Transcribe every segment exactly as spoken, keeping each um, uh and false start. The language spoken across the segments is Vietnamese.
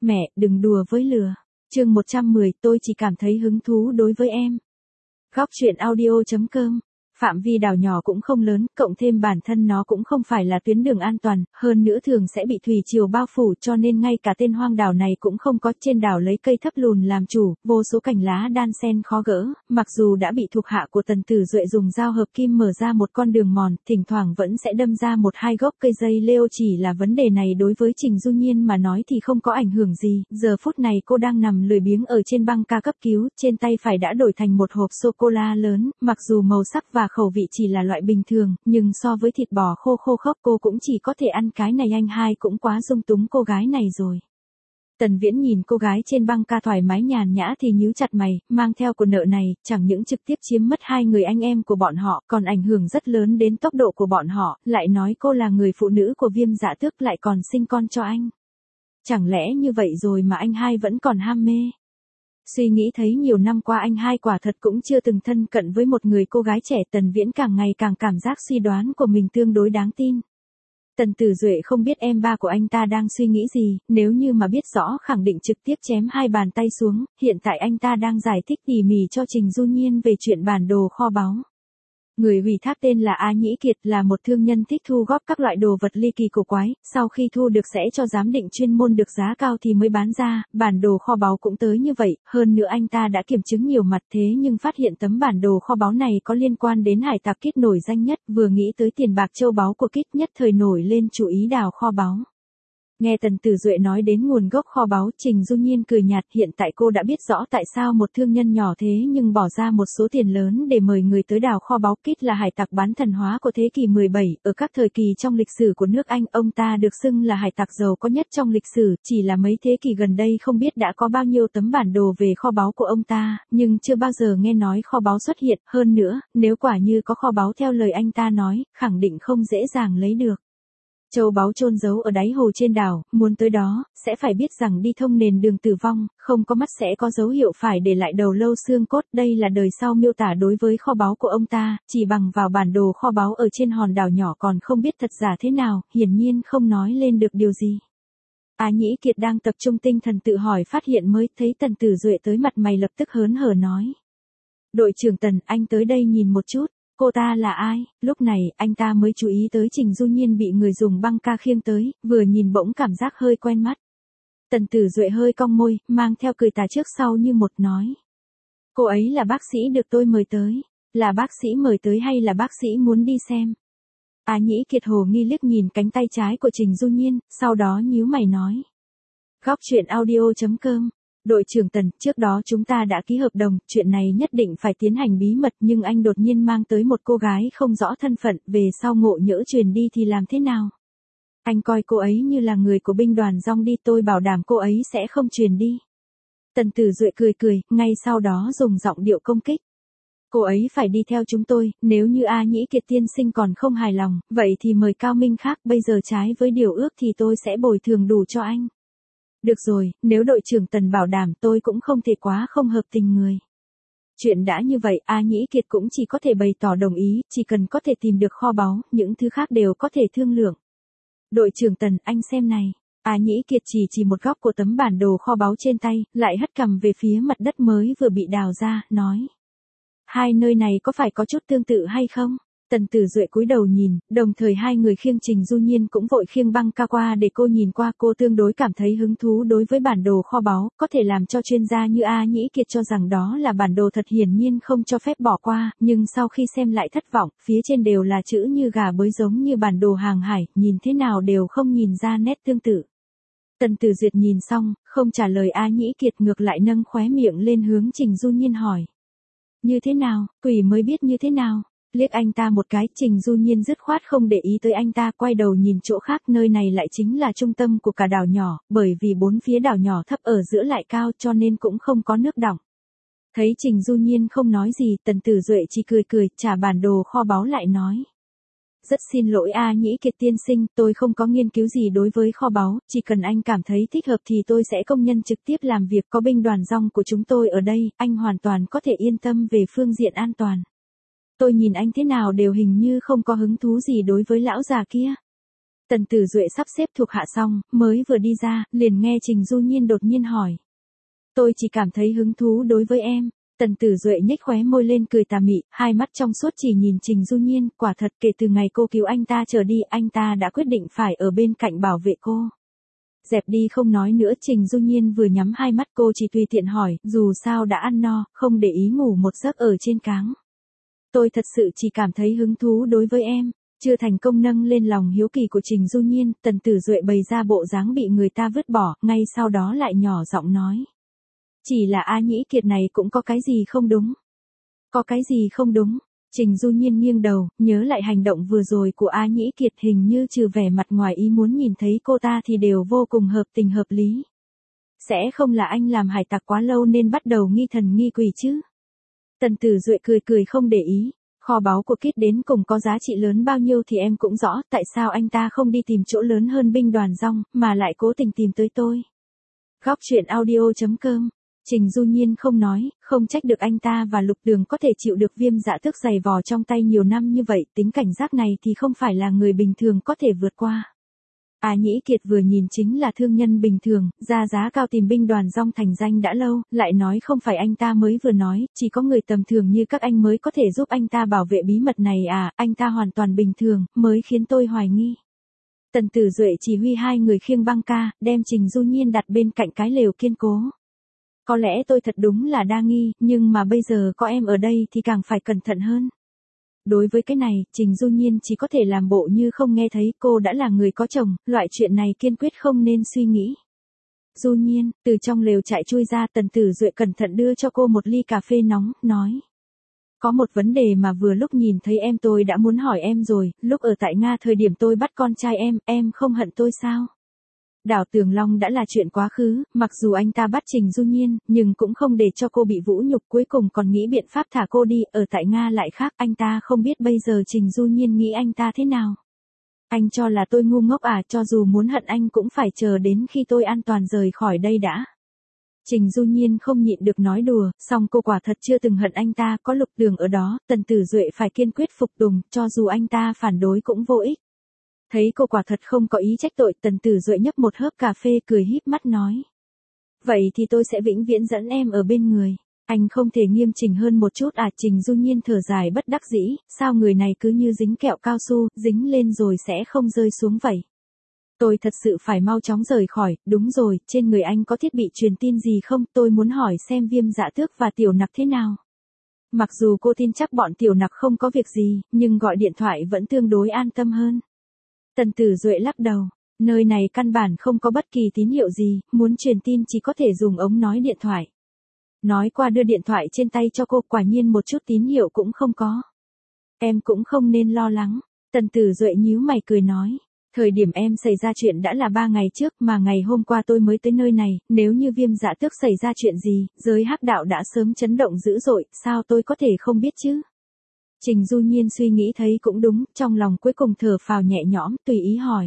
Mẹ, đừng đùa với lừa. Chương một trăm mười, tôi chỉ cảm thấy hứng thú đối với em. Góc truyện audio chấm com. Phạm vi đảo nhỏ cũng không lớn, cộng thêm bản thân nó cũng không phải là tuyến đường an toàn, hơn nữa thường sẽ bị thủy triều bao phủ, cho nên ngay cả tên hoang đảo này cũng không có. Trên đảo lấy cây thấp lùn làm chủ, vô số cành lá đan xen khó gỡ, mặc dù đã bị thuộc hạ của Tần Tử Duệ dùng dao hợp kim mở ra một con đường mòn, thỉnh thoảng vẫn sẽ đâm ra một hai gốc cây dây leo. Chỉ là vấn đề này đối với Trình Du Nhiên mà nói thì không có ảnh hưởng gì. Giờ phút này cô đang nằm lười biếng ở trên băng ca cấp cứu, trên tay phải đã đổi thành một hộp sô cô la lớn, mặc dù màu sắc và khẩu vị chỉ là loại bình thường, nhưng so với thịt bò khô khô khốc cô cũng chỉ có thể ăn cái này. Anh hai cũng quá dung túng cô gái này rồi. Tần Viễn nhìn cô gái trên băng ca thoải mái nhàn nhã thì nhíu chặt mày, mang theo của nợ này, chẳng những trực tiếp chiếm mất hai người anh em của bọn họ, còn ảnh hưởng rất lớn đến tốc độ của bọn họ, lại nói cô là người phụ nữ của Viêm Dạ Tước lại còn sinh con cho anh. Chẳng lẽ như vậy rồi mà anh hai vẫn còn ham mê? Suy nghĩ thấy nhiều năm qua anh hai quả thật cũng chưa từng thân cận với một người cô gái trẻ. Tần Viễn càng ngày càng cảm giác suy đoán của mình tương đối đáng tin. Tần Tử Duệ không biết em ba của anh ta đang suy nghĩ gì, nếu như mà biết rõ khẳng định trực tiếp chém hai bàn tay xuống. Hiện tại anh ta đang giải thích tỉ mỉ cho Trình Du Nhiên về chuyện bản đồ kho báu. Người ủy thác tên là A Nhĩ Kiệt, là một thương nhân thích thu góp các loại đồ vật ly kỳ cổ quái, sau khi thu được sẽ cho giám định chuyên môn được giá cao thì mới bán ra. Bản đồ kho báu cũng tới như vậy, hơn nữa anh ta đã kiểm chứng nhiều mặt, thế nhưng phát hiện tấm bản đồ kho báu này có liên quan đến hải tặc Kit nổi danh nhất, vừa nghĩ tới tiền bạc châu báu của Kit nhất thời nổi lên chủ ý đào kho báu. Nghe Tần Tử Duệ nói đến nguồn gốc kho báu, Trình Du Nhiên cười nhạt. Hiện tại cô đã biết rõ tại sao một thương nhân nhỏ thế nhưng bỏ ra một số tiền lớn để mời người tới đào kho báu. Kit là hải tặc bán thần hóa của thế kỷ mười bảy, ở các thời kỳ trong lịch sử của nước Anh, ông ta được xưng là hải tặc giàu có nhất trong lịch sử. Chỉ là mấy thế kỷ gần đây không biết đã có bao nhiêu tấm bản đồ về kho báu của ông ta, nhưng chưa bao giờ nghe nói kho báu xuất hiện. Hơn nữa, nếu quả như có kho báu theo lời anh ta nói, khẳng định không dễ dàng lấy được. Châu báu chôn giấu ở đáy hồ trên đảo, muốn tới đó, sẽ phải biết rằng đi thông nền đường tử vong, không có mắt sẽ có dấu hiệu phải để lại đầu lâu xương cốt. Đây là đời sau miêu tả đối với kho báu của ông ta, chỉ bằng vào bản đồ kho báu ở trên hòn đảo nhỏ còn không biết thật giả thế nào, hiển nhiên không nói lên được điều gì. A Nhĩ Kiệt đang tập trung tinh thần tự hỏi phát hiện mới thấy Tần Tử Duệ tới, mặt mày lập tức hớn hở nói. Đội trưởng Tần, anh tới đây nhìn một chút. Cô ta là ai? Lúc này, anh ta mới chú ý tới Trình Du Nhiên bị người dùng băng ca khiêng tới, vừa nhìn bỗng cảm giác hơi quen mắt. Tần Tử Duệ hơi cong môi, mang theo cười tà trước sau như một nói. Cô ấy là bác sĩ được tôi mời tới. Là bác sĩ mời tới hay là bác sĩ muốn đi xem? A Nhĩ Kiệt hồ nghi liếc nhìn cánh tay trái của Trình Du Nhiên, sau đó nhíu mày nói. Góc truyện audio chấm com. Đội trưởng Tần, trước đó chúng ta đã ký hợp đồng, chuyện này nhất định phải tiến hành bí mật, nhưng anh đột nhiên mang tới một cô gái không rõ thân phận, về sau ngộ nhỡ truyền đi thì làm thế nào? Anh coi cô ấy như là người của binh đoàn Dong đi, tôi bảo đảm cô ấy sẽ không truyền đi. Tần Tử Duệ cười cười, ngay sau đó dùng giọng điệu công kích. Cô ấy phải đi theo chúng tôi, nếu như A Nhĩ Kiệt tiên sinh còn không hài lòng, vậy thì mời cao minh khác, bây giờ trái với điều ước thì tôi sẽ bồi thường đủ cho anh. Được rồi, nếu đội trưởng Tần bảo đảm tôi cũng không thể quá không hợp tình người. Chuyện đã như vậy, A Nhĩ Kiệt cũng chỉ có thể bày tỏ đồng ý, chỉ cần có thể tìm được kho báu, những thứ khác đều có thể thương lượng. Đội trưởng Tần, anh xem này. A Nhĩ Kiệt chỉ chỉ một góc của tấm bản đồ kho báu trên tay, lại hất cằm về phía mặt đất mới vừa bị đào ra, nói. Hai nơi này có phải có chút tương tự hay không? Tần Tử Duệ cúi đầu nhìn, đồng thời hai người khiêng Trình Du Nhiên cũng vội khiêng băng ca qua để cô nhìn qua. Cô tương đối cảm thấy hứng thú đối với bản đồ kho báu, có thể làm cho chuyên gia như A Nhĩ Kiệt cho rằng đó là bản đồ thật hiển nhiên không cho phép bỏ qua, nhưng sau khi xem lại thất vọng, phía trên đều là chữ như gà bới giống như bản đồ hàng hải, nhìn thế nào đều không nhìn ra nét tương tự. Tần Tử Duyệt nhìn xong, không trả lời A Nhĩ Kiệt, ngược lại nâng khóe miệng lên hướng Trình Du Nhiên hỏi. Như thế nào, quỷ mới biết như thế nào? Liếc anh ta một cái, Trình Du Nhiên dứt khoát không để ý tới anh ta, quay đầu nhìn chỗ khác. Nơi này lại chính là trung tâm của cả đảo nhỏ, bởi vì bốn phía đảo nhỏ thấp, ở giữa lại cao, cho nên cũng không có nước đọng. Thấy Trình Du Nhiên không nói gì, Tần Tử Duệ chỉ cười cười, trả bản đồ kho báu lại nói. Rất xin lỗi A Nhĩ Kiệt tiên sinh, tôi không có nghiên cứu gì đối với kho báu, chỉ cần anh cảm thấy thích hợp thì tôi sẽ công nhân trực tiếp làm việc, có binh đoàn Dong của chúng tôi ở đây, anh hoàn toàn có thể yên tâm về phương diện an toàn. Tôi nhìn anh thế nào đều hình như không có hứng thú gì đối với lão già kia. Tần Tử Duệ sắp xếp thuộc hạ xong, mới vừa đi ra, liền nghe Trình Du Nhiên đột nhiên hỏi. Tôi chỉ cảm thấy hứng thú đối với em. Tần Tử Duệ nhếch khóe môi lên cười tà mị, hai mắt trong suốt chỉ nhìn Trình Du Nhiên, quả thật kể từ ngày cô cứu anh ta trở đi, anh ta đã quyết định phải ở bên cạnh bảo vệ cô. Dẹp đi không nói nữa, Trình Du Nhiên vừa nhắm hai mắt cô chỉ tùy tiện hỏi, dù sao đã ăn no, không để ý ngủ một giấc ở trên cáng. Tôi thật sự chỉ cảm thấy hứng thú đối với em. Chưa thành công nâng lên lòng hiếu kỳ của Trình Du Nhiên, Tần Tử Duệ bày ra bộ dáng bị người ta vứt bỏ, ngay sau đó lại nhỏ giọng nói. Chỉ là A Nhĩ Kiệt này cũng có cái gì không đúng. Có cái gì không đúng? Trình Du Nhiên nghiêng đầu, nhớ lại hành động vừa rồi của A Nhĩ Kiệt, hình như trừ vẻ mặt ngoài ý muốn nhìn thấy cô ta thì đều vô cùng hợp tình hợp lý. Sẽ không là anh làm hải tặc quá lâu nên bắt đầu nghi thần nghi quỷ chứ? Tần Tử Duệ cười cười không để ý. Kho báu của Kit đến cùng có giá trị lớn bao nhiêu thì em cũng rõ, tại sao anh ta không đi tìm chỗ lớn hơn binh đoàn rong, mà lại cố tình tìm tới tôi. Góc truyện audio chấm com. Trình Du Nhiên không nói, không trách được anh ta và Lục Đường có thể chịu được Viêm Dạ Tước giày vò trong tay nhiều năm như vậy, tính cảnh giác này thì không phải là người bình thường có thể vượt qua. A Nhĩ Kiệt vừa nhìn chính là thương nhân bình thường, ra giá cao tìm binh đoàn rong thành danh đã lâu, lại nói không phải anh ta mới vừa nói, chỉ có người tầm thường như các anh mới có thể giúp anh ta bảo vệ bí mật này à, anh ta hoàn toàn bình thường, mới khiến tôi hoài nghi. Tần Tử Duệ chỉ huy hai người khiêng băng ca, đem Trình Du Nhiên đặt bên cạnh cái lều kiên cố. Có lẽ tôi thật đúng là đa nghi, nhưng mà bây giờ có em ở đây thì càng phải cẩn thận hơn. Đối với cái này, Trình Du Nhiên chỉ có thể làm bộ như không nghe thấy, cô đã là người có chồng, loại chuyện này kiên quyết không nên suy nghĩ. Du Nhiên, từ trong lều chạy chui ra, Tần Tử Duệ cẩn thận đưa cho cô một ly cà phê nóng, nói. Có một vấn đề mà vừa lúc nhìn thấy em tôi đã muốn hỏi em rồi, lúc ở tại Nga thời điểm tôi bắt con trai em, em không hận tôi sao? Đảo Tường Long đã là chuyện quá khứ, mặc dù anh ta bắt Trình Du Nhiên, nhưng cũng không để cho cô bị vũ nhục, cuối cùng còn nghĩ biện pháp thả cô đi, ở tại Nga lại khác, anh ta không biết bây giờ Trình Du Nhiên nghĩ anh ta thế nào. Anh cho là tôi ngu ngốc à, cho dù muốn hận anh cũng phải chờ đến khi tôi an toàn rời khỏi đây đã. Trình Du Nhiên không nhịn được nói đùa, song cô quả thật chưa từng hận anh ta, có Lục Đường ở đó, Tần Tử Duệ phải kiên quyết phục tùng, cho dù anh ta phản đối cũng vô ích. Thấy cô quả thật không có ý trách tội, Tần Tử Duệ nhấp một hớp cà phê cười híp mắt nói. Vậy thì tôi sẽ vĩnh viễn dẫn em ở bên người. Anh không thể nghiêm chỉnh hơn một chút à? Trình Du Nhiên thở dài bất đắc dĩ, sao người này cứ như dính kẹo cao su, dính lên rồi sẽ không rơi xuống vậy. Tôi thật sự phải mau chóng rời khỏi, đúng rồi, trên người anh có thiết bị truyền tin gì không? Tôi muốn hỏi xem Viêm Dạ Tước và Tiểu Nặc thế nào. Mặc dù cô tin chắc bọn Tiểu Nặc không có việc gì, nhưng gọi điện thoại vẫn tương đối an tâm hơn. Tần Tử Duệ lắc đầu, nơi này căn bản không có bất kỳ tín hiệu gì, muốn truyền tin chỉ có thể dùng ống nói điện thoại. Nói qua đưa điện thoại trên tay cho cô, quả nhiên một chút tín hiệu cũng không có. Em cũng không nên lo lắng, Tần Tử Duệ nhíu mày cười nói. Thời điểm em xảy ra chuyện đã là ba ngày trước, mà ngày hôm qua tôi mới tới nơi này, nếu như Viêm Dạ Tước xảy ra chuyện gì, giới hắc đạo đã sớm chấn động dữ dội, sao tôi có thể không biết chứ? Trình Du Nhiên suy nghĩ thấy cũng đúng, trong lòng cuối cùng thở phào nhẹ nhõm, tùy ý hỏi.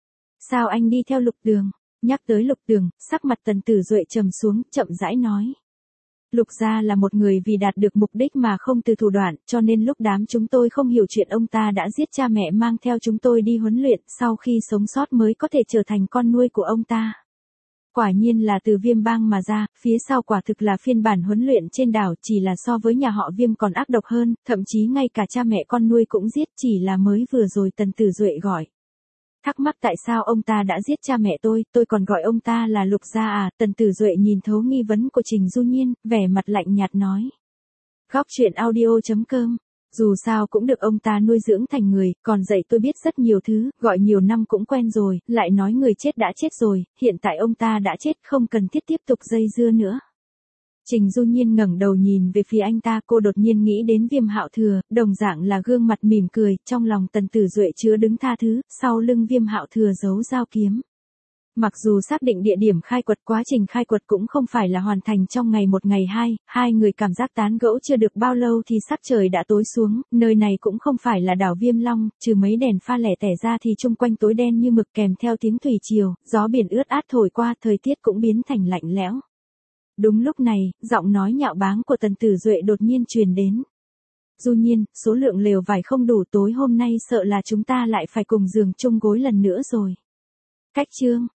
Sao anh đi theo Lục Đường? Nhắc tới Lục Đường, sắc mặt Tần Tử Duệ trầm xuống, chậm rãi nói. Lục gia là một người vì đạt được mục đích mà không từ thủ đoạn, cho nên lúc đám chúng tôi không hiểu chuyện ông ta đã giết cha mẹ mang theo chúng tôi đi huấn luyện, sau khi sống sót mới có thể trở thành con nuôi của ông ta. Quả nhiên là từ Viêm bang mà ra, phía sau quả thực là phiên bản huấn luyện trên đảo, chỉ là so với nhà họ Viêm còn ác độc hơn, thậm chí ngay cả cha mẹ con nuôi cũng giết, chỉ là mới vừa rồi Tần Tử Duệ gọi. Thắc mắc tại sao ông ta đã giết cha mẹ tôi, tôi còn gọi ông ta là Lục gia à? Tần Tử Duệ nhìn thấu nghi vấn của Trình Du Nhiên, vẻ mặt lạnh nhạt nói. Góc truyện audio chấm com. Dù sao cũng được ông ta nuôi dưỡng thành người, còn dạy tôi biết rất nhiều thứ, gọi nhiều năm cũng quen rồi, lại nói người chết đã chết rồi, hiện tại ông ta đã chết, không cần thiết tiếp tục dây dưa nữa. Trình Du Nhiên ngẩng đầu nhìn về phía anh ta, cô đột nhiên nghĩ đến Viêm Hạo Thừa, đồng dạng là gương mặt mỉm cười, trong lòng Tần Tử Duệ chứa đứng tha thứ, sau lưng Viêm Hạo Thừa giấu dao kiếm. Mặc dù xác định địa điểm khai quật, quá trình khai quật cũng không phải là hoàn thành trong ngày một ngày hai, hai người cảm giác tán gẫu chưa được bao lâu thì sắc trời đã tối xuống, nơi này cũng không phải là đảo Viêm Long, trừ mấy đèn pha lẻ tẻ ra thì chung quanh tối đen như mực, kèm theo tiếng thủy triều, gió biển ướt át thổi qua, thời tiết cũng biến thành lạnh lẽo. Đúng lúc này, giọng nói nhạo báng của Tần Tử Duệ đột nhiên truyền đến. Du Nhiên, số lượng lều vải không đủ, tối hôm nay sợ là chúng ta lại phải cùng giường chung gối lần nữa rồi. Cách chương